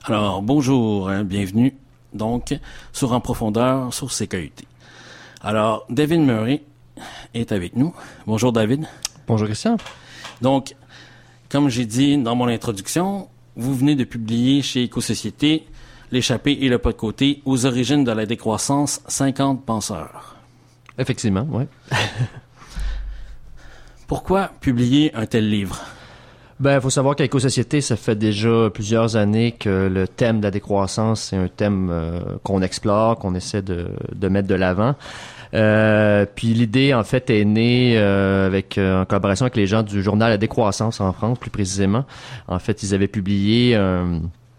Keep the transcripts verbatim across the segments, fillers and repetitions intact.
Alors, bonjour, hein, bienvenue, donc, sur En Profondeur, sur C K U T. Alors, David Murray est avec nous. Bonjour, David. Bonjour, Christian. Donc, comme j'ai dit dans mon introduction, vous venez de publier chez Éco-Société L'échappée et le pas de côté, aux origines de la décroissance, cinquante penseurs. Effectivement, oui. Pourquoi publier un tel livre? Ben, il faut savoir qu'à Éco-Société, ça fait déjà plusieurs années que le thème de la décroissance, c'est un thème euh, qu'on explore, qu'on essaie de, de mettre de l'avant. Euh, puis l'idée, en fait, est née euh, avec euh, en collaboration avec les gens du journal La Décroissance en France, plus précisément. En fait, ils avaient publié euh,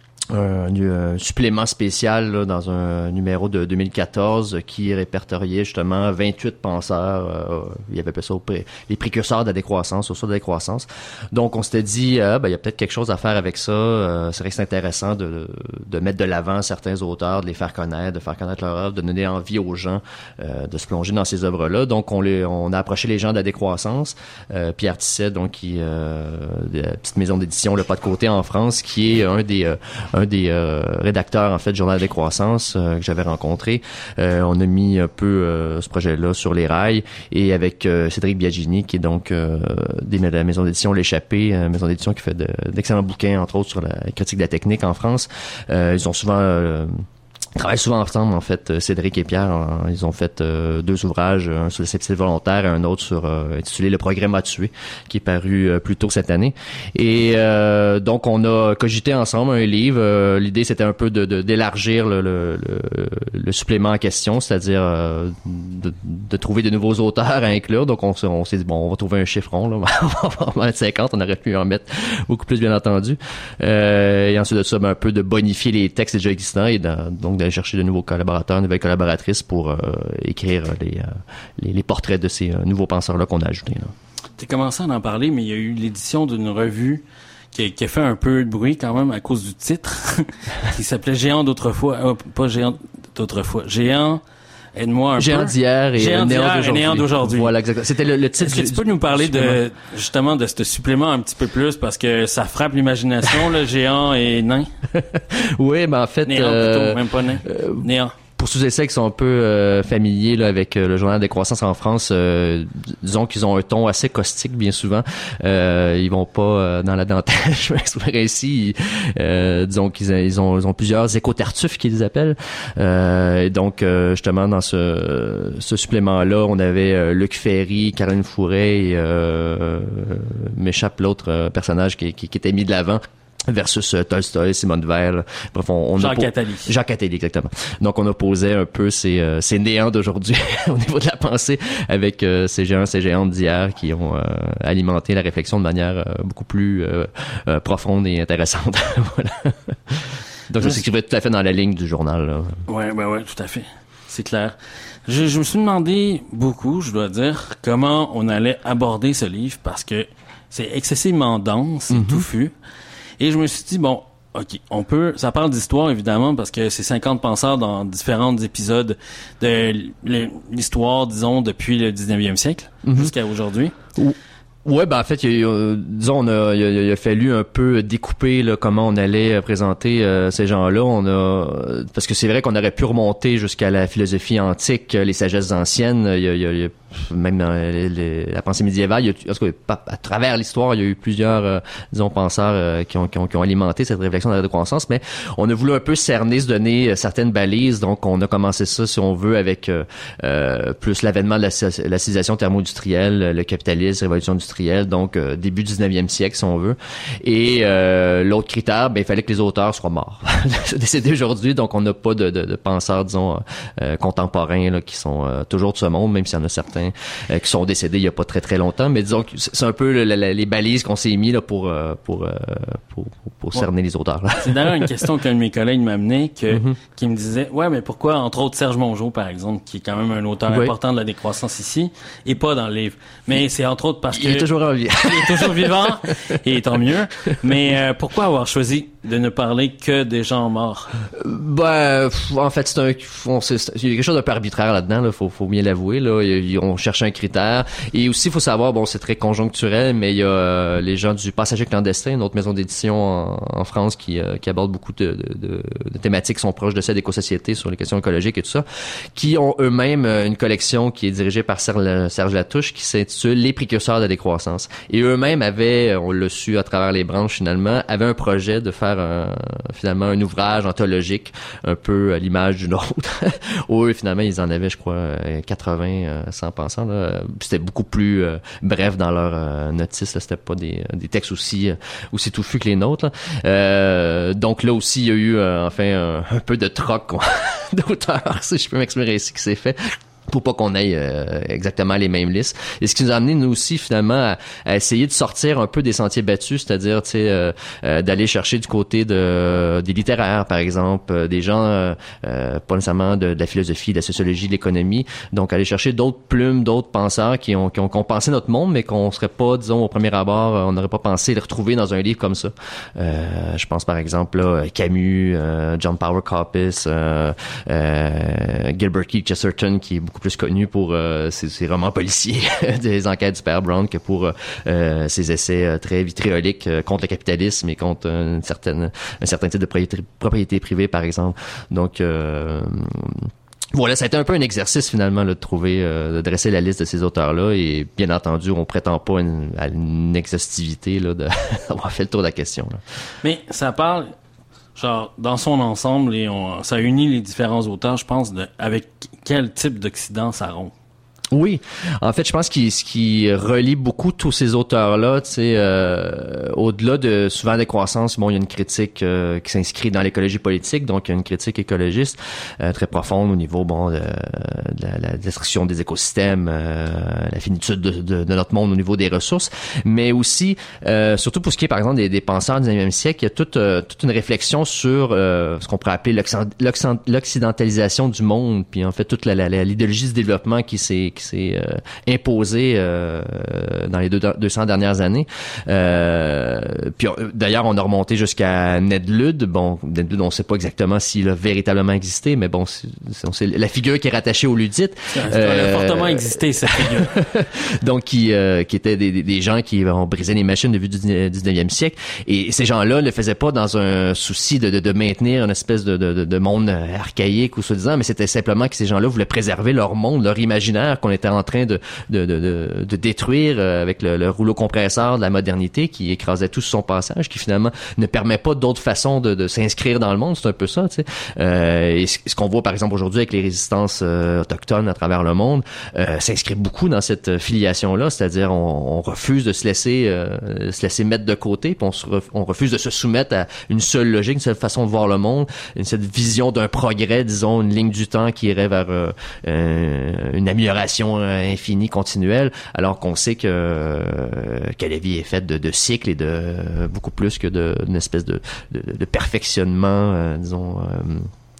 un, un supplément spécial là, dans un numéro de deux mille quatorze qui répertoriait justement vingt-huit penseurs. Euh, il y avait appelé ça pré- les précurseurs de la décroissance, au sort de la décroissance. Donc, on s'était dit, euh, ben, il y a peut-être quelque chose à faire avec ça. Euh, c'est vrai que c'est intéressant de, de mettre de l'avant certains auteurs, de les faire connaître, de faire connaître leur œuvre, de donner envie aux gens euh, de se plonger dans ces œuvres-là. Donc, on, les, on a approché les gens de la décroissance. Euh, Pierre Tisset, donc, qui euh, de la petite maison d'édition Le Pas de côté en France, qui est un des... Euh, un des euh, rédacteurs en fait du journal de décroissance euh, que j'avais rencontré. Euh, on a mis un peu euh, ce projet-là sur les rails et avec euh, Cédric Biagini qui est donc euh, des, de la maison d'édition L'échappée, euh, maison d'édition qui fait de, d'excellents bouquins entre autres sur la critique de la technique en France. Euh, ils ont souvent euh, Ils travaillent souvent ensemble, en fait, Cédric et Pierre. En, ils ont fait euh, deux ouvrages, un sur le scepticisme volontaire et un autre sur euh, intitulé Le progrès m'a tué, qui est paru euh, plus tôt cette année. Et euh, donc, on a cogité ensemble un livre. Euh, l'idée, c'était un peu de, de d'élargir le, le, le, le supplément en question, c'est-à-dire euh, de, de trouver de nouveaux auteurs à inclure. Donc, on, on s'est dit, bon, on va trouver un chiffron, là. On va en mettre cinquante, on aurait pu en mettre beaucoup plus, bien entendu. Euh, et ensuite de ça, ben, un peu de bonifier les textes déjà existants et dans, donc d'aller chercher de nouveaux collaborateurs, de nouvelles collaboratrices pour euh, écrire les, euh, les, les portraits de ces euh, nouveaux penseurs-là qu'on a ajoutés. Tu as commencé à en parler, mais il y a eu l'édition d'une revue qui a, qui a fait un peu de bruit quand même à cause du titre, qui s'appelait Géant d'autrefois, euh, pas Géant d'autrefois, Géant... Aide-moi un Géant peu. d'hier et Géant néant d'hier d'aujourd'hui. et néant d'aujourd'hui. Voilà, exactement. C'était le, le titre. Est-ce que tu peux nous parler de, justement, de ce supplément un petit peu plus, parce que ça frappe l'imagination, le géant et nain? Oui, ben en fait... Néant euh, plutôt, même pas nain. Euh, néant. Pour ceux et celles qui sont un peu euh, familiers là, avec euh, le journal de décroissance en France, euh, disons qu'ils ont un ton assez caustique bien souvent. Euh, ils vont pas euh, dans la dentelle, je m'exprimerai ainsi. Euh, disons qu'ils ils ont, ils ont plusieurs éco-tartuffes qu'ils appellent. Euh, et donc, euh, justement, dans ce, ce supplément-là, on avait euh, Luc Ferry, Caroline Fourret et euh, m'échappe l'autre euh, personnage qui, qui, qui était mis de l'avant. Versus euh, Tolstoï, Simone Weil. Bref, on, on Jacques oppo- Attali. Jacques Attali, exactement. Donc, on opposait un peu ces, euh, ces néants d'aujourd'hui au niveau de la pensée avec euh, ces géants, ces géantes d'hier qui ont euh, alimenté la réflexion de manière euh, beaucoup plus euh, euh, profonde et intéressante. Voilà. Donc, ça s'inscrivait tout à fait dans la ligne du journal. Là. Ouais, ben ouais, tout à fait. C'est clair. Je, je me suis demandé beaucoup, je dois dire, comment on allait aborder ce livre parce que c'est excessivement dense et mm-hmm. touffu. Et je me suis dit, bon, OK, on peut... Ça parle d'histoire, évidemment, parce que c'est cinquante penseurs dans différents épisodes de l'histoire, disons, depuis le dix-neuvième siècle mm-hmm. jusqu'à aujourd'hui. Ouh. Ouais, ben en fait, il y a, euh, disons, on a, il a, il a fallu un peu découper là, comment on allait présenter euh, ces gens-là. On a, parce que c'est vrai qu'on aurait pu remonter jusqu'à la philosophie antique, les sagesses anciennes. Il y a, il y a, il y a même dans les, les, la pensée médiévale, il y a, en tout cas, à travers l'histoire, il y a eu plusieurs, euh, disons, penseurs euh, qui, ont, qui, ont, qui ont alimenté cette réflexion de la décroissance. Mais on a voulu un peu cerner, se donner certaines balises. Donc, on a commencé ça, si on veut, avec euh, euh, plus l'avènement de la, la civilisation thermo-industrielle, le capitalisme, révolution industrielle, donc euh, début dix-neuvième siècle, si on veut. Et euh, l'autre critère, ben, il fallait que les auteurs soient morts, décédés aujourd'hui. Donc, on n'a pas de, de, de penseurs, disons, euh, contemporains là, qui sont euh, toujours de ce monde, même s'il y en a certains Euh, qui sont décédés il y a pas très très longtemps, mais disons que c'est un peu le, le, les balises qu'on s'est mis là pour euh, pour, euh, pour pour pour cerner ouais. les auteurs. Là. C'est d'ailleurs une question qu'un de mes collègues m'a amené que mm-hmm. qui me disait ouais mais pourquoi entre autres Serge Mongeau par exemple qui est quand même un auteur oui. important de la décroissance ici et pas dans le livre. Mais c'est entre autres parce que il est toujours en vie. Il est toujours vivant et tant mieux. Mais euh, pourquoi avoir choisi de ne parler que des gens morts? Ben, en fait, c'est un, on, c'est, il y a quelque chose d'un peu arbitraire là-dedans, là, faut, faut bien l'avouer, là. Il, on cherche un critère. Et aussi, il faut savoir, bon, c'est très conjoncturel, mais il y a euh, les gens du Passager clandestin, une autre maison d'édition en, en France qui, euh, qui aborde beaucoup de, de, de, de thématiques qui sont proches de celles d'éco-société sur les questions écologiques et tout ça, qui ont eux-mêmes une collection qui est dirigée par Serge, Serge Latouche, qui s'intitule Les précurseurs de la décroissance. Et eux-mêmes avaient, on l'a su à travers les branches finalement, avaient un projet de faire un, finalement un ouvrage anthologique, un peu à l'image d'une autre. Où eux, finalement, ils en avaient, je crois, quatre-vingts, cent pensants. Là. C'était beaucoup plus euh, bref dans leur euh, notice. Là. C'était pas des, des textes aussi, aussi touffus que les nôtres. Là. Euh, donc là aussi, il y a eu euh, enfin un, un peu de troc d'auteurs, si je peux m'exprimer ici, qui s'est fait. Pour pas qu'on ait euh, exactement les mêmes listes. Et ce qui nous a amené, nous aussi, finalement, à, à essayer de sortir un peu des sentiers battus, c'est-à-dire, tu sais, euh, euh, d'aller chercher du côté de des littéraires, par exemple, euh, des gens, euh, euh, pas nécessairement de, de la philosophie, de la sociologie, de l'économie. Donc, aller chercher d'autres plumes, d'autres penseurs qui ont, qui ont, qui ont pensé notre monde, mais qu'on serait pas, disons, au premier abord, on n'aurait pas pensé les retrouver dans un livre comme ça. Euh, je pense, par exemple, là, Camus, euh, John Power Coppice, euh, euh, Gilbert Keith Chesterton, qui est beaucoup plus connu pour euh, ses, ses romans policiers des enquêtes du père Brown que pour euh, ses essais euh, très vitrioliques euh, contre le capitalisme et contre une certaine un certain type de propriété, propriété privée, par exemple. Donc euh, voilà, ça a été un peu un exercice finalement là, de trouver, euh, de dresser la liste de ces auteurs-là, et bien entendu, on prétend pas une, à une exhaustivité là, de d'avoir fait le tour de la question. Là. Mais ça parle, genre, dans son ensemble, et on, ça unit les différents auteurs, je pense, de, avec quel type d'Occident ça rompt. Oui, en fait, je pense qu'il ce qui relie beaucoup tous ces auteurs-là, tu sais, euh, au-delà de souvent des croissances, bon, il y a une critique euh, qui s'inscrit dans l'écologie politique, donc il y a une critique écologiste euh, très profonde au niveau, bon, de, de la, la destruction des écosystèmes, euh, la finitude de, de, de notre monde au niveau des ressources, mais aussi, euh, surtout pour ce qui est, par exemple, des, des penseurs du dix-neuvième siècle, il y a toute, euh, toute une réflexion sur euh, ce qu'on pourrait appeler l'occidentalisation du monde, puis en fait toute la, la, la, l'idéologie du développement qui s'est qui s'est euh, imposé euh, dans les deux, deux cents dernières années. Euh, puis d'ailleurs, on a remonté jusqu'à Ned Ludd. Bon, Ned Ludd, on ne sait pas exactement s'il a véritablement existé, mais bon, c'est, c'est la figure qui est rattachée aux Luddites. Ça euh, a fortement existé, cette figure. Donc, qui, euh, qui étaient des, des gens qui ont brisé les machines depuis le dix-neuvième siècle. Et ces gens-là ne le faisaient pas dans un souci de, de, de maintenir une espèce de, de, de monde archaïque ou soi-disant, mais c'était simplement que ces gens-là voulaient préserver leur monde, leur imaginaire qu'on était en train de, de, de, de, de détruire avec le, le rouleau compresseur de la modernité qui écrasait tout son passage, qui finalement ne permet pas d'autre façon de, de s'inscrire dans le monde. C'est un peu ça, tu sais. Euh, et ce qu'on voit par exemple aujourd'hui avec les résistances euh, autochtones à travers le monde euh, s'inscrit beaucoup dans cette filiation-là, c'est-à-dire on, on refuse de se laisser euh, se laisser mettre de côté, puis on, se ref, on refuse de se soumettre à une seule logique, une seule façon de voir le monde, une cette vision d'un progrès, disons, une ligne du temps qui irait vers euh, euh, une amélioration infinie, continuelle, alors qu'on sait que, euh, que la vie est faite de, de cycles et de euh, beaucoup plus que de, d'une espèce de, de, de perfectionnement, euh, disons, euh,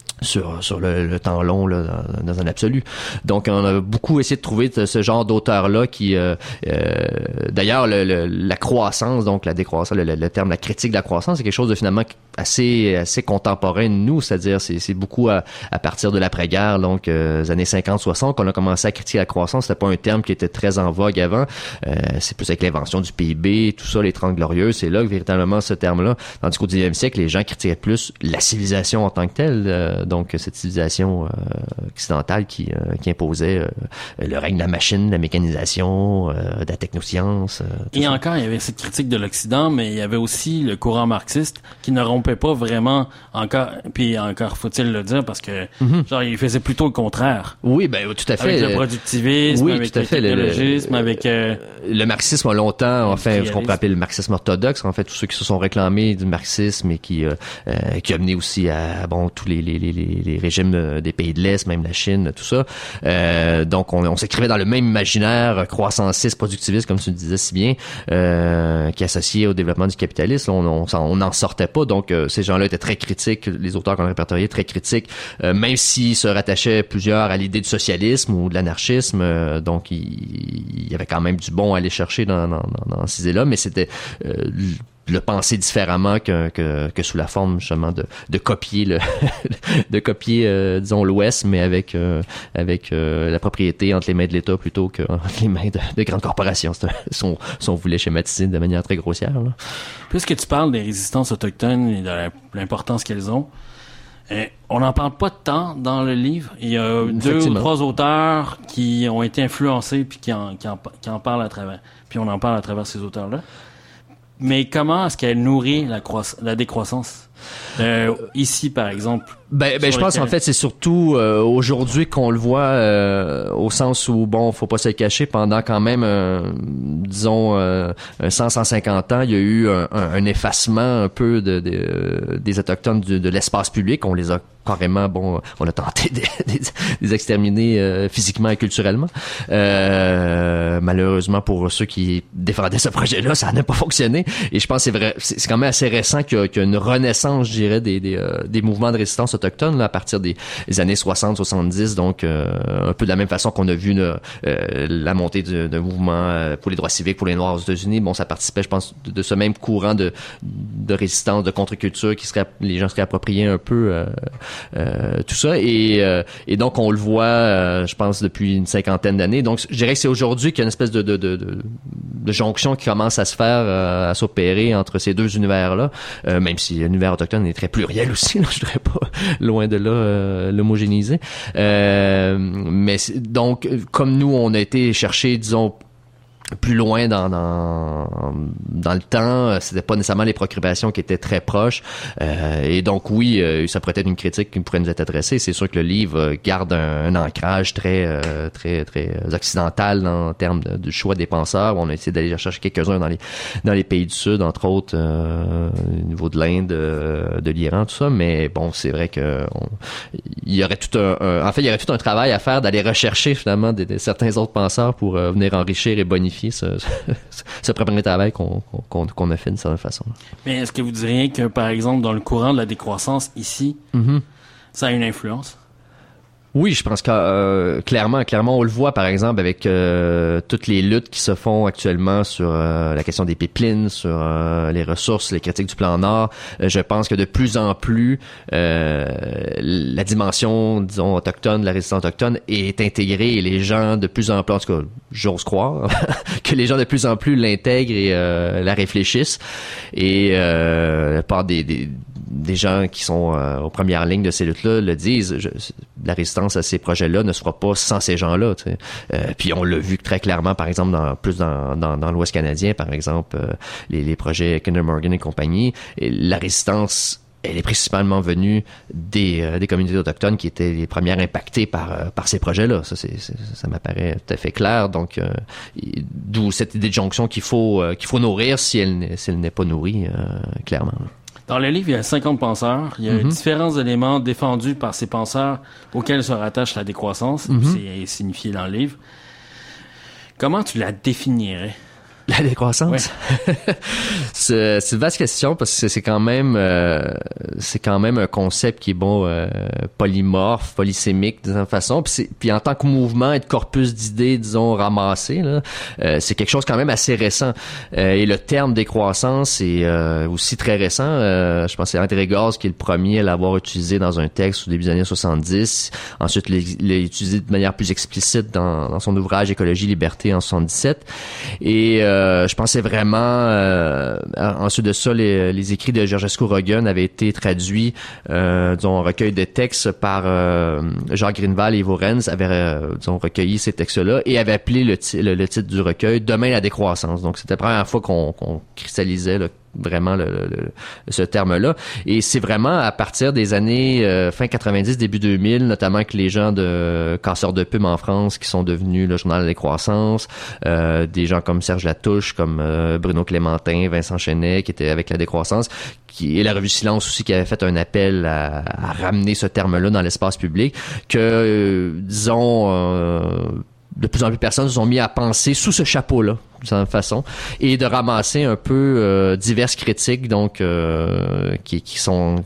sur sur le, le temps long là, dans, dans un absolu. Donc on a beaucoup essayé de trouver ce genre d'auteurs là qui euh, euh, d'ailleurs le, le, la croissance, donc la décroissance, le, le terme la critique de la croissance, c'est quelque chose de finalement assez assez contemporain de nous, c'est-à-dire c'est c'est beaucoup à, à partir de l'après-guerre, donc euh, les années cinquante soixante qu'on a commencé à critiquer la croissance. C'était pas un terme qui était très en vogue avant, euh, c'est plus avec l'invention du P I B, tout ça, les Trente Glorieuses, c'est là que véritablement ce terme-là, tandis qu'au dix-neuvième siècle les gens critiquaient plus la civilisation en tant que telle, euh, donc cette civilisation euh, occidentale qui, euh, qui imposait euh, le règne de la machine, de la mécanisation, euh, de la technoscience. Euh, Et ça. encore, il y avait cette critique de l'Occident, mais il y avait aussi le courant marxiste qui ne rompait pas vraiment encore, puis encore faut-il le dire, parce que mm-hmm. genre il faisait plutôt le contraire. Oui, ben tout à fait. Avec le productivisme, oui, avec tout à le fait. technologisme, le, avec... Euh, le marxisme a longtemps, enfin, ce qu'on peut appeler le marxisme orthodoxe, en fait, tous ceux qui se sont réclamés du marxisme et qui euh, euh, qui a mené aussi à, bon, tous les, les, les, les régimes des pays de l'Est, même la Chine, tout ça. Euh, donc, on, on s'écrivait dans le même imaginaire croissanciste, productiviste, comme tu le disais si bien, euh, qui est associé au développement du capitalisme. On on n'en sortait pas. Donc, euh, ces gens-là étaient très critiques, les auteurs qu'on a répertoriés, très critiques, euh, même s'ils se rattachaient plusieurs à l'idée du socialisme ou de l'anarchisme. Euh, donc, il, il y avait quand même du bon à aller chercher dans, dans, dans, dans ces idées-là, mais c'était... Euh, le penser différemment que, que, que sous la forme justement de, de copier le de copier euh, disons l'Ouest, mais avec euh, avec euh, la propriété entre les mains de l'État plutôt que entre les mains de, de grandes corporations. C'est un, si, on, si on voulait schématiser de manière très grossière. Là. Puisque tu parles des résistances autochtones et de l'importance qu'elles ont, euh, on n'en parle pas tant dans le livre. Il y a deux ou trois auteurs qui ont été influencés puis qui en, qui en, qui en parlent à travers. Puis on en parle à travers ces auteurs-là. Mais comment est-ce qu'elle nourrit la, croiss- la décroissance? Euh, ici, par exemple. Ben, ben je pense en fait c'est surtout euh, aujourd'hui qu'on le voit euh, au sens où bon, faut pas se le cacher, pendant quand même euh, disons euh, cent à cent cinquante ans, il y a eu un, un, un effacement un peu de, de euh, des autochtones de, de l'espace public. On les a carrément, bon, on a tenté de, de, de les exterminer euh, physiquement et culturellement. Euh, malheureusement pour ceux qui défendaient ce projet-là, ça n'a pas fonctionné. Et je pense que c'est vrai, c'est, c'est quand même assez récent qu'il y a, qu'il y a une renaissance, je dirais, des, des, euh, des mouvements de résistance autochtones là, à partir des, des années soixante soixante-dix. Donc, euh, un peu de la même façon qu'on a vu là, euh, la montée d'un de mouvement euh, pour les droits civiques, pour les Noirs aux États-Unis. Bon, ça participait, je pense, de, de ce même courant de, de résistance, de contre-culture qui serait, les gens seraient appropriés un peu. Euh, Euh, tout ça et, euh, et donc on le voit euh, je pense depuis une cinquantaine d'années. Donc je dirais que c'est aujourd'hui qu'il y a une espèce de, de, de, de, de jonction qui commence à se faire euh, à s'opérer entre ces deux univers-là, euh, même si l'univers autochtone est très pluriel aussi, là, je dirais pas loin de là euh, l'homogénéiser, euh, mais donc comme nous on a été chercher disons plus loin dans, dans dans le temps, c'était pas nécessairement les préoccupations qui étaient très proches, euh, et donc oui, euh, ça pourrait être une critique qui pourrait nous être adressée. C'est sûr que le livre garde un, un ancrage très euh, très très occidental en termes de, du choix des penseurs. On a essayé d'aller chercher quelques-uns dans les dans les pays du Sud, entre autres euh, au niveau de l'Inde, de, de l'Iran, tout ça. Mais bon, c'est vrai que on, il y aurait tout un, un en fait il y aurait tout un travail à faire d'aller rechercher finalement des, des, certains autres penseurs pour euh, venir enrichir et bonifier ce, ce, ce premier travail qu'on, qu'on, qu'on a fait d'une certaine façon. Mais est-ce que vous diriez que, par exemple, dans le courant de la décroissance ici, mm-hmm. ça a une influence? Oui, je pense que euh, clairement, clairement, on le voit par exemple avec euh, toutes les luttes qui se font actuellement sur euh, la question des pipelines, sur euh, les ressources, les critiques du plan Nord. Euh, je pense que de plus en plus, euh, la dimension, disons, autochtone, la résistance autochtone est intégrée et les gens de plus en plus, en tout cas, j'ose croire, que les gens de plus en plus l'intègrent et euh, la réfléchissent. Et euh, par des, des des gens qui sont euh, aux premières lignes de ces luttes-là le disent, je, la résistance à ces projets-là ne se fera pas sans ces gens-là. Tu sais. Euh, puis on l'a vu très clairement, par exemple, dans, plus dans, dans, dans l'Ouest canadien, par exemple, euh, les, les projets Kinder Morgan et compagnie. Et la résistance, elle est principalement venue des, euh, des communautés autochtones qui étaient les premières impactées par, euh, par ces projets-là. Ça, c'est, c'est, ça m'apparaît tout à fait clair. Donc, euh, d'où cette idée de jonction qu'il faut, euh, qu'il faut nourrir si elle, si elle n'est pas nourrie, euh, clairement. Dans le livre, il y a cinquante penseurs. Il y a mm-hmm. différents éléments défendus par ces penseurs auxquels se rattache la décroissance. Mm-hmm. C'est signifié dans le livre. Comment tu la définirais? La décroissance? Ouais. c'est, c'est une vaste question parce que c'est quand même euh, c'est quand même un concept qui est bon euh, polymorphe, polysémique d'une façon. Puis, c'est, puis en tant que mouvement et de corpus d'idées, disons, ramassé, là, euh, c'est quelque chose quand même assez récent. Euh, et le terme décroissance est euh, aussi très récent. Euh, je pense que c'est André Gorz qui est le premier à l'avoir utilisé dans un texte au début des années soixante-dix. Ensuite, il l'a utilisé de manière plus explicite dans, dans son ouvrage Écologie, Liberté en soixante-dix-sept. Et euh, Euh, je pensais vraiment euh, ensuite de ça les, les écrits de Georgescu Roegen avaient été traduits euh, disons un recueil de textes par euh, Jacques Greenval et Ivo Renz avaient euh, disons recueilli ces textes-là et avaient appelé le, t- le, le titre du recueil Demain la décroissance. Donc c'était la première fois qu'on, qu'on cristallisait là, vraiment le, le, ce terme-là. Et c'est vraiment à partir des années euh, fin quatre-vingt-dix, début deux mille, notamment que les gens de Casseurs de Plume en France qui sont devenus le Journal de la décroissance, euh, des gens comme Serge Latouche, comme euh, Bruno Clémentin, Vincent Chenet, qui étaient avec la décroissance, qui et la revue Silence aussi, qui avait fait un appel à, à ramener ce terme-là dans l'espace public, que, euh, disons... Euh, de plus en plus de personnes se sont mis à penser sous ce chapeau-là, de cette façon, et de ramasser un peu euh, diverses critiques, donc euh, qui, qui sont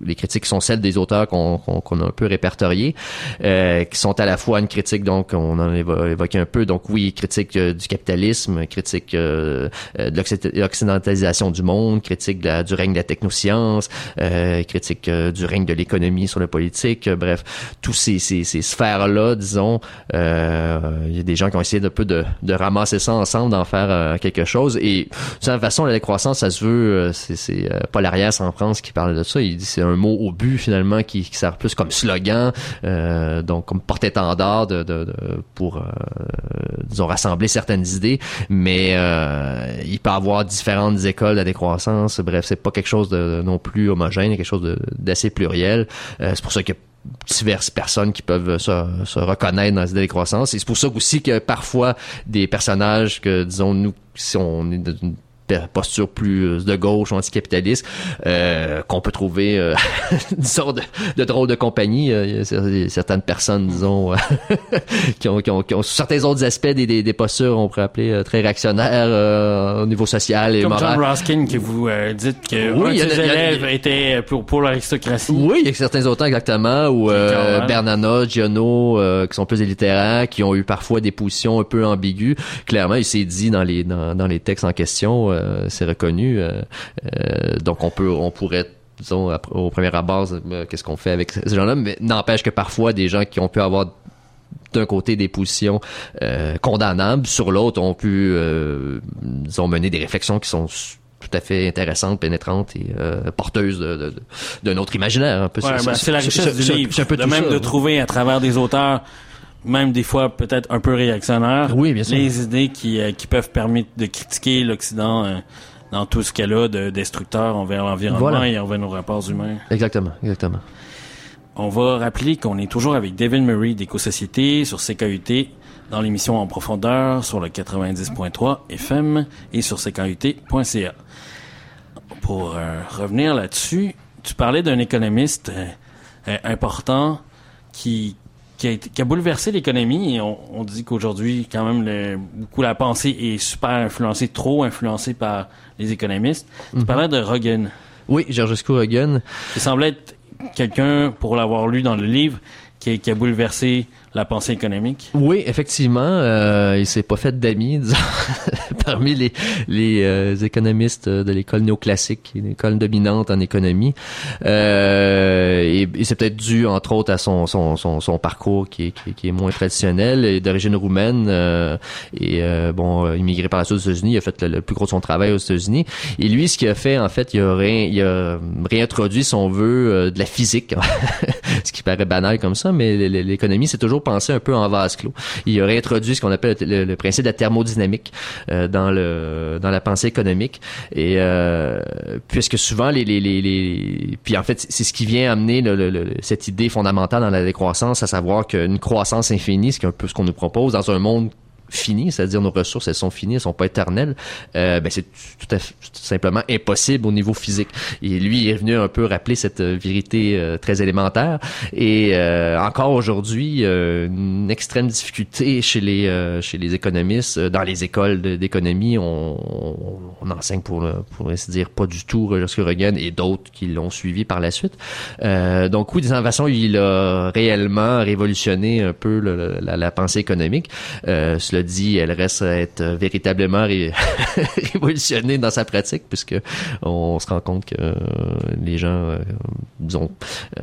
les critiques qui sont celles des auteurs qu'on, qu'on, qu'on a un peu répertoriées, euh, qui sont à la fois une critique, donc on en a évoqué un peu, donc oui, critique euh, du capitalisme, critique euh, de l'occidentalisation du monde, critique de la, du règne de la technoscience, euh, critique euh, du règne de l'économie sur le politique, euh, bref, tous ces, ces, ces sphères-là, disons, euh, il y a des gens qui ont essayé de peu de, de ramasser ça ensemble, d'en faire euh, quelque chose, et de toute façon, la décroissance, ça se veut, euh, c'est, c'est euh, Paul Ariès en France qui parle de ça, il dit c'est un mot au but finalement qui, qui sert plus comme slogan, euh, donc comme porte-étendard de, de, de, pour, euh, disons, rassembler certaines idées, mais euh, il peut y avoir différentes écoles de la décroissance, bref, c'est pas quelque chose de non plus homogène, quelque chose de, d'assez pluriel, euh, c'est pour ça que diverses personnes qui peuvent se, se reconnaître dans cette décroissance. Et c'est pour ça aussi que parfois des personnages que, disons, nous, si on est d'une posture plus de gauche ou anticapitaliste, euh, qu'on peut trouver euh, une sorte de, de drôle de compagnie. Il y a certaines personnes, disons, qui, ont, qui, ont, qui ont certains autres aspects des, des, des postures, on pourrait appeler euh, très réactionnaires euh, au niveau social et comme moral. John Ruskin, que vous euh, dites que oui, un de ses a, élèves a, était pour, pour l'aristocratie. Oui, il y a certains auteurs, exactement, ou euh, Bernana, Giono, euh, qui sont plus des littéraires, qui ont eu parfois des positions un peu ambiguës. Clairement, il s'est dit dans les dans, dans les textes en question, Euh, c'est reconnu, euh, euh, donc on peut, on pourrait, disons, au premier abord, euh, qu'est-ce qu'on fait avec ces gens-là, mais n'empêche que parfois des gens qui ont pu avoir d'un côté des positions euh, condamnables, sur l'autre ont pu, euh, disons, mener des réflexions qui sont tout à fait intéressantes, pénétrantes et euh, porteuses de, de, de, d'un autre imaginaire. Un peu. Ouais, c'est, ben, c'est la richesse c'est, du c'est, livre, c'est un peu de même ça, de ouais. trouver à travers des auteurs, même des fois peut-être un peu réactionnaires, oui, bien sûr, les idées qui euh, qui peuvent permettre de critiquer l'Occident euh, dans tout ce qu'elle a de destructeur envers l'environnement voilà. et envers nos rapports humains. Exactement, exactement. On va rappeler qu'on est toujours avec David Murray d'Éco-Société sur C K U T dans l'émission En Profondeur sur le quatre-vingt-dix point trois F M et sur c k u t point c a. Pour euh, revenir là-dessus, tu parlais d'un économiste euh, euh, important qui Qui a, été, qui a bouleversé l'économie et on, on dit qu'aujourd'hui, quand même, le, beaucoup la pensée est super influencée, trop influencée par les économistes. Mm-hmm. Tu parlais de Rogan. Oui, Georgescu Rogan. Il semblait être quelqu'un, pour l'avoir lu dans le livre, qui a, qui a bouleversé la pensée économique. Oui, effectivement, euh, il s'est pas fait d'amis, disons, parmi les, les euh, économistes de l'école néoclassique, l'école dominante en économie. Euh, et, et c'est peut-être dû, entre autres, à son son son, son parcours qui est, qui, qui est moins traditionnel, et d'origine roumaine, euh, et euh, bon, immigré par la suite aux États-Unis, il a fait le, le plus gros de son travail aux États-Unis. Et lui, ce qu'il a fait, en fait, il a, ré, il a réintroduit, si on veut, euh, de la physique, ce qui paraît banal comme ça, mais l'économie, c'est toujours penser un peu en vase clos. Il a réintroduit ce qu'on appelle le, le, le principe de la thermodynamique euh, dans le dans la pensée économique, et euh, puisque souvent les, les les les puis en fait c'est ce qui vient amener le, le, le, cette idée fondamentale dans la décroissance, à savoir qu'une croissance infinie, c'est un peu ce qu'on nous propose dans un monde fini, c'est-à-dire nos ressources, elles sont finies, elles sont pas éternelles, euh, ben c'est tout à fait tout simplement impossible au niveau physique. Et lui, il est venu un peu rappeler cette vérité euh, très élémentaire. Et euh, encore aujourd'hui, euh, une extrême difficulté chez les euh, chez les économistes, dans les écoles de, d'économie, on, on, on enseigne pour pour ainsi dire pas du tout Georgescu Rogan et d'autres qui l'ont suivi par la suite. Euh, donc oui, d'une certaine façon, il a réellement révolutionné un peu le, la, la pensée économique. Euh, cela dit, elle reste à être véritablement ré... révolutionnée dans sa pratique, puisque on se rend compte que euh, les gens, euh, disons, euh,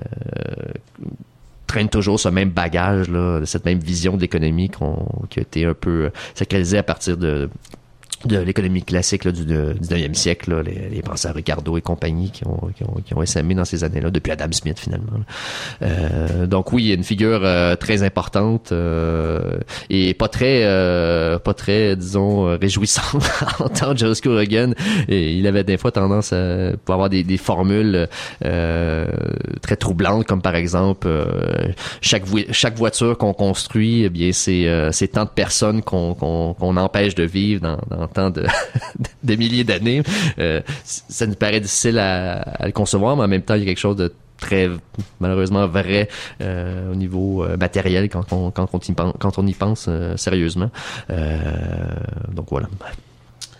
traînent toujours ce même bagage, là, cette même vision de l'économie qu'on, qui a été un peu sacralisée à partir de de l'économie classique là, du dix-neuvième siècle, là, les, les penseurs Ricardo et compagnie qui ont, qui ont, qui ont essaimé dans ces années-là, depuis Adam Smith finalement. Euh, donc oui, il y a une figure euh, très importante euh, et pas très, euh, pas très, disons, réjouissante en tant que Georgescu Rogan. Et il avait des fois tendance à pouvoir avoir des, des formules euh, très troublantes, comme par exemple euh, chaque vo- chaque voiture qu'on construit, eh bien c'est euh, c'est tant de personnes qu'on qu'on, qu'on empêche de vivre dans, dans temps de, de milliers d'années. Euh, ça nous paraît difficile à, à le concevoir, mais en même temps, il y a quelque chose de très, malheureusement, vrai euh, au niveau euh, matériel quand on, quand on y pense, quand on y pense euh, sérieusement. Euh, donc voilà.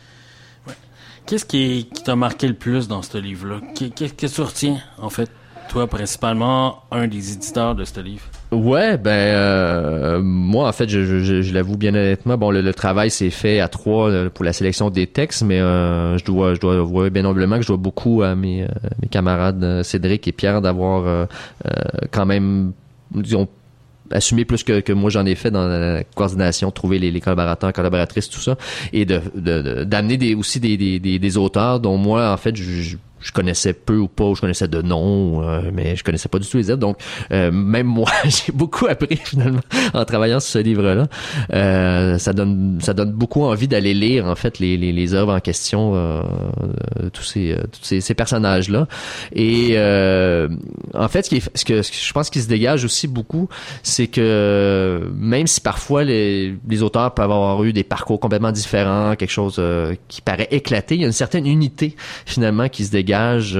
Ouais. Qu'est-ce qui, est, qui t'a marqué le plus dans ce livre-là? Qu'est-ce que tu retiens, en fait? toi, principalement, un des éditeurs de ce livre. Ouais, ben euh, moi en fait, je, je, je l'avoue bien honnêtement, bon le, le travail s'est fait à trois euh, pour la sélection des textes, mais euh, je dois je dois avouer bien humblement que je dois beaucoup à mes euh, mes camarades euh, Cédric et Pierre d'avoir euh, euh, quand même, disons, assumé plus que, que moi j'en ai fait dans la coordination, trouver les, les collaborateurs, collaboratrices, tout ça, et de, de, de d'amener des aussi des, des, des, des auteurs dont moi en fait je, je je connaissais peu ou pas, ou je connaissais de nom, euh, mais je connaissais pas du tout les œuvres. Donc, euh, même moi, j'ai beaucoup appris finalement en travaillant sur ce livre-là. Euh, ça donne, ça donne beaucoup envie d'aller lire en fait les les, les œuvres en question, euh, tous ces tous ces, ces personnages-là. Et euh, en fait, ce qui est, ce que, ce que je pense qui se dégage aussi beaucoup, c'est que même si parfois les les auteurs peuvent avoir eu des parcours complètement différents, quelque chose euh, qui paraît éclaté, il y a une certaine unité finalement qui se dégage.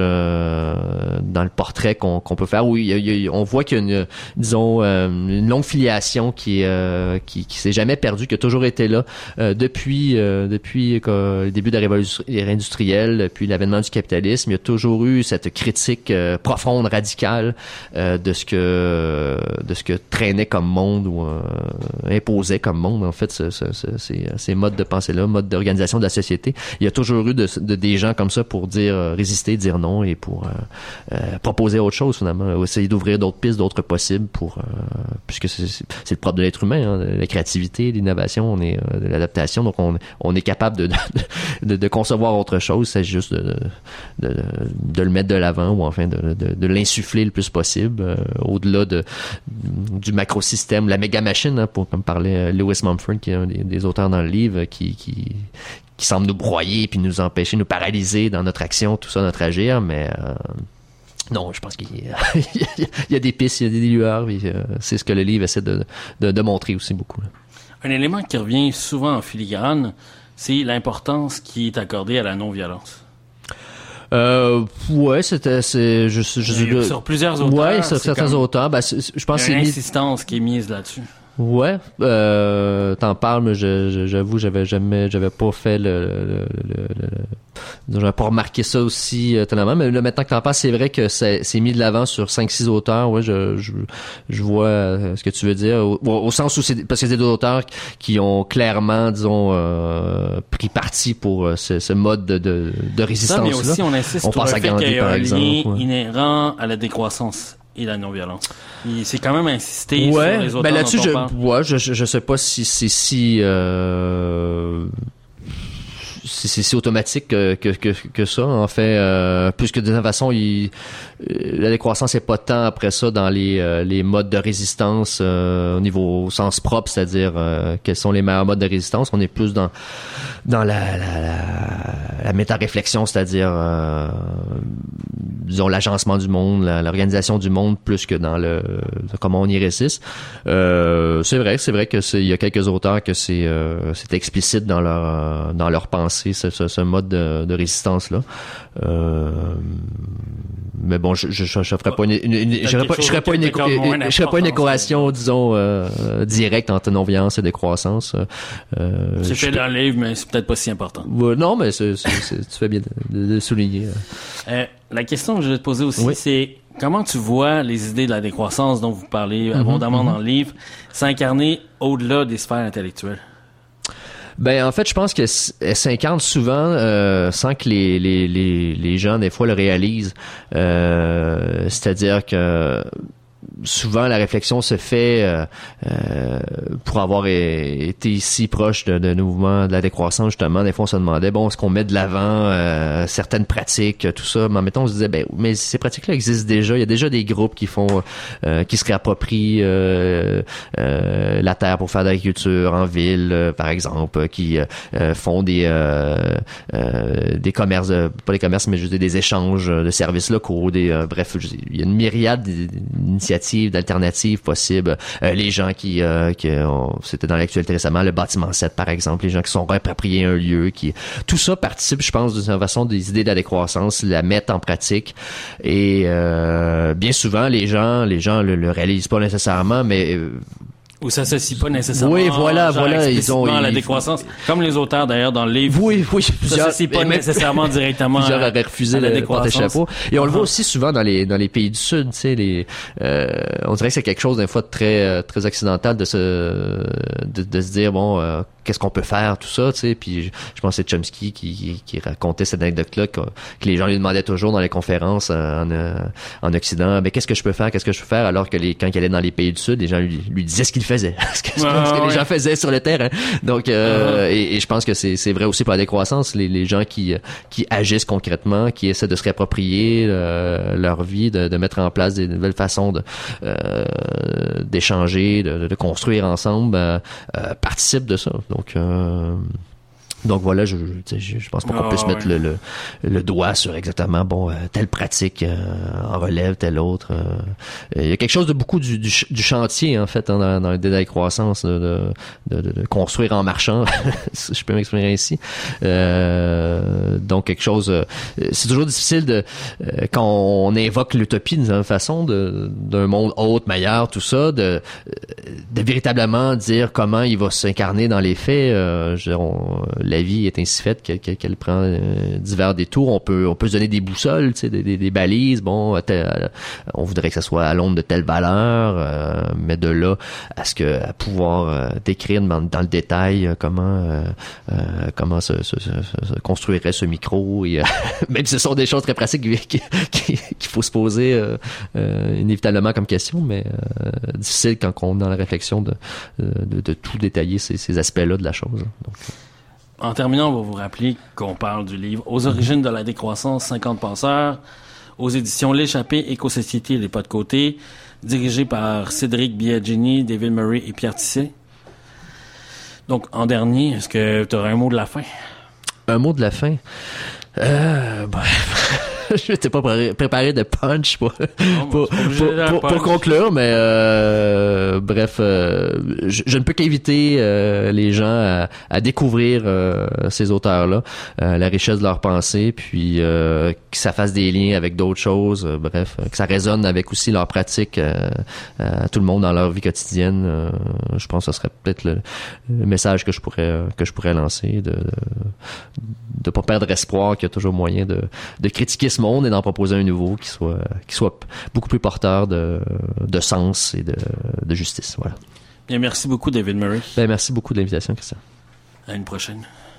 Euh, dans le portrait qu'on, qu'on peut faire, où il y a, il y a, on voit qu'il y a une, disons, euh, une longue filiation qui, euh, qui, qui s'est jamais perdue, qui a toujours été là euh, depuis, euh, depuis euh, le début de la révolution industrielle, puis l'avènement du capitalisme. Il y a toujours eu cette critique euh, profonde, radicale euh, de ce que de ce que traînait comme monde ou euh, imposait comme monde. En fait, ce, ce, ce, ces, ces modes de pensée-là, modes d'organisation de la société. Il y a toujours eu de, de des gens comme ça pour dire euh, résister, dire non et pour euh, euh, proposer autre chose finalement, essayer d'ouvrir d'autres pistes, d'autres possibles pour euh, puisque c'est, c'est le propre de l'être humain, hein, la créativité, l'innovation, on est euh, de l'adaptation, donc on, on est capable de, de, de, de concevoir autre chose, c'est juste de, de, de, de le mettre de l'avant ou enfin de, de, de l'insuffler le plus possible euh, au-delà de du macrosystème, la méga machine, hein, pour comme parlait Lewis Mumford qui est un des, des auteurs dans le livre qui qui qui semble nous broyer puis nous empêcher, nous paralyser dans notre action, tout ça, notre agir, mais euh, non, je pense qu'il y a, il y a des pistes, il y a des lueurs, puis euh, c'est ce que le livre essaie de, de, de montrer aussi beaucoup. Là. Un élément qui revient souvent en filigrane, c'est l'importance qui est accordée à la non-violence. Euh, ouais, c'était, c'est, je, je, je, sur plusieurs auteurs. Ouais, sur certains comme, auteurs, ben, c'est, je pense il y a une c'est insistance qui est mise là-dessus. Ouais, euh, t'en parles, mais je, je, j'avoue, j'avais jamais, j'avais pas fait le, le, le, le, le j'avais pas remarqué ça aussi étonnamment, mais là, maintenant que t'en parles, c'est vrai que c'est, c'est mis de l'avant sur cinq six auteurs, ouais, je, je, je vois ce que tu veux dire, au, au sens où c'est, parce que c'est des auteurs qui ont clairement, disons, euh, pris parti pour ce, ce mode de, de, de résistance-là. Ça, mais aussi, on insiste on sur pense le à fait Gandhi, qu'il y a par un exemple, lien ouais. inhérent à la décroissance et la non-violence. Il s'est quand même insisté ouais, sur les auteurs ben là-dessus, dont on je, parle. ouais, je, je, je sais pas si c'est si, euh, si c'est si automatique que, que, que, que ça, en fait, euh, puisque de toute façon, il, la décroissance n'est pas tant après ça dans les, euh, les modes de résistance euh, au niveau au sens propre, c'est-à-dire euh, quels sont les meilleurs modes de résistance. On est plus dans dans la, la, la, la méta-réflexion, c'est-à-dire euh, disons l'agencement du monde, la, l'organisation du monde, plus que dans le, le comment on y résiste. Euh, c'est vrai, c'est vrai que c'est il y a quelques auteurs que c'est euh, c'est explicite dans leur dans leur pensée, ce, ce, ce mode de, de résistance là. Euh, mais bon, je je je, je ferais pas une, une, une je ferais pas je ferais pas une, éco, une je ferais pas une équation disons euh, directe entre non-violence et décroissance. Euh, c'est fait je, dans le livre, mais c'est peut-être pas si important. Euh, non, mais c'est, c'est, c'est, tu fais bien de, de, de souligner. Euh, la question que je vais te poser aussi, oui. c'est comment tu vois les idées de la décroissance dont vous parlez mm-hmm, abondamment mm-hmm. dans le livre s'incarner au-delà des sphères intellectuelles? Ben en fait, je pense qu'elle s'incarne souvent euh, sans que les, les les les gens des fois le réalisent. Euh, c'est-à-dire que souvent la réflexion se fait euh, euh, pour avoir é- été ici proche de, de mouvements de la décroissance justement. Des fois on se demandait bon est-ce qu'on met de l'avant euh, certaines pratiques, tout ça, mais en même temps on se disait ben mais ces pratiques-là existent déjà. Il y a déjà des groupes qui font euh, qui se réapproprient euh, euh, la terre pour faire de l'agriculture en ville, euh, par exemple, qui euh, font des euh, euh, des commerces, euh, pas des commerces mais juste des, des échanges de services locaux, des euh, bref, il y a une myriade d'initiatives, d'alternatives possibles. Euh, les gens qui, euh, qui ont, c'était dans l'actualité récemment, le bâtiment sept par exemple, les gens qui sont réappropriés un lieu, qui tout ça participe, je pense, d'une façon des idées de la décroissance, la mettre en pratique. Et euh, bien souvent, les gens, les gens le, le réalisent pas nécessairement, mais euh, Ou s'associe pas nécessairement. Oui, voilà, voilà, ils ont à la ils, décroissance, comme les auteurs d'ailleurs dans le livre. Oui, oui, s'associe pas nécessairement directement. Plusieurs auraient refusé à la le porte-chapeau. Et on uh-huh. le voit aussi souvent dans les dans les pays du Sud, tu sais, les euh, on dirait que c'est quelque chose des fois de très très occidental de se de, de se dire bon euh, qu'est-ce qu'on peut faire, tout ça, tu sais. Puis je, je pense que c'est Chomsky qui, qui, qui racontait cette anecdote-là, que, que les gens lui demandaient toujours dans les conférences en, en Occident, mais qu'est-ce que je peux faire, qu'est-ce que je peux faire, alors que les, quand il allait dans les pays du Sud, les gens lui, lui disaient ce qu'il faisait, ce que, ah, ce que ouais. les gens faisaient sur le terrain. Donc, euh, uh-huh. et, et je pense que c'est, c'est vrai aussi pour la décroissance, les, les gens qui, qui agissent concrètement, qui essaient de se réapproprier euh, leur vie, de, de mettre en place des nouvelles façons de, euh, d'échanger, de, de construire ensemble, euh, euh, participent de ça. Donc, euh, donc voilà, je, je, je pense pas qu'on oh, puisse ouais. mettre le, le, le doigt sur exactement bon euh, telle pratique euh, en relève, telle autre. Euh, il y a quelque chose de beaucoup du, du, du chantier en fait hein, dans, dans le détail croissance de, de, de, de construire en marchant, si je peux m'exprimer ainsi. Euh, donc quelque chose, euh, c'est toujours difficile de euh, quand on évoque l'utopie d'une façon de d'un monde autre, meilleur, tout ça, de de véritablement dire comment il va s'incarner dans les faits. Euh, je, on, la vie est ainsi faite qu'elle, qu'elle prend euh, divers détours. On peut, on peut se donner des boussoles, tu sais, des, des, des balises. Bon, tel, on voudrait que ça soit à l'ombre de telle valeur, euh, mais de là à ce que à pouvoir euh, décrire dans, dans le détail euh, comment euh, euh, comment se, se, se, se construirait ce micro. Et euh, même si ce sont des choses très pratiques qui, qui, qu'il faut se poser euh, euh, inévitablement comme question, mais euh, difficile quand on est dans la réflexion de, de, de tout détailler ces, ces aspects-là de la chose. Donc, en terminant, on va vous rappeler qu'on parle du livre « Aux origines de la décroissance, cinquante penseurs » aux éditions L'Échappée, Éco-Société et les pas de côté, dirigé par Cédric Biagini, David Murray et Pierre Tissé. Donc, en dernier, est-ce que tu aurais un mot de la fin? Un mot de la fin? Euh, bref... je n'étais pas préparé de punch pour, non, pour, pour, pour, pour conclure, mais euh, bref, euh, je, je ne peux qu'inviter euh, les gens à, à découvrir euh, ces auteurs-là, euh, la richesse de leurs pensées, puis euh, que ça fasse des liens avec d'autres choses, euh, bref, que ça résonne avec aussi leurs pratiques euh, à tout le monde dans leur vie quotidienne. Euh, je pense que ce serait peut-être le, le message que je pourrais que je pourrais lancer, de de, de pas perdre espoir, qu'il y a toujours moyen de, de critiquer ce monde et d'en proposer un nouveau qui soit qui soit beaucoup plus porteur de de sens et de de justice. Voilà. Bien, merci beaucoup David Murray. Ben merci beaucoup de l'invitation, Christian. À une prochaine.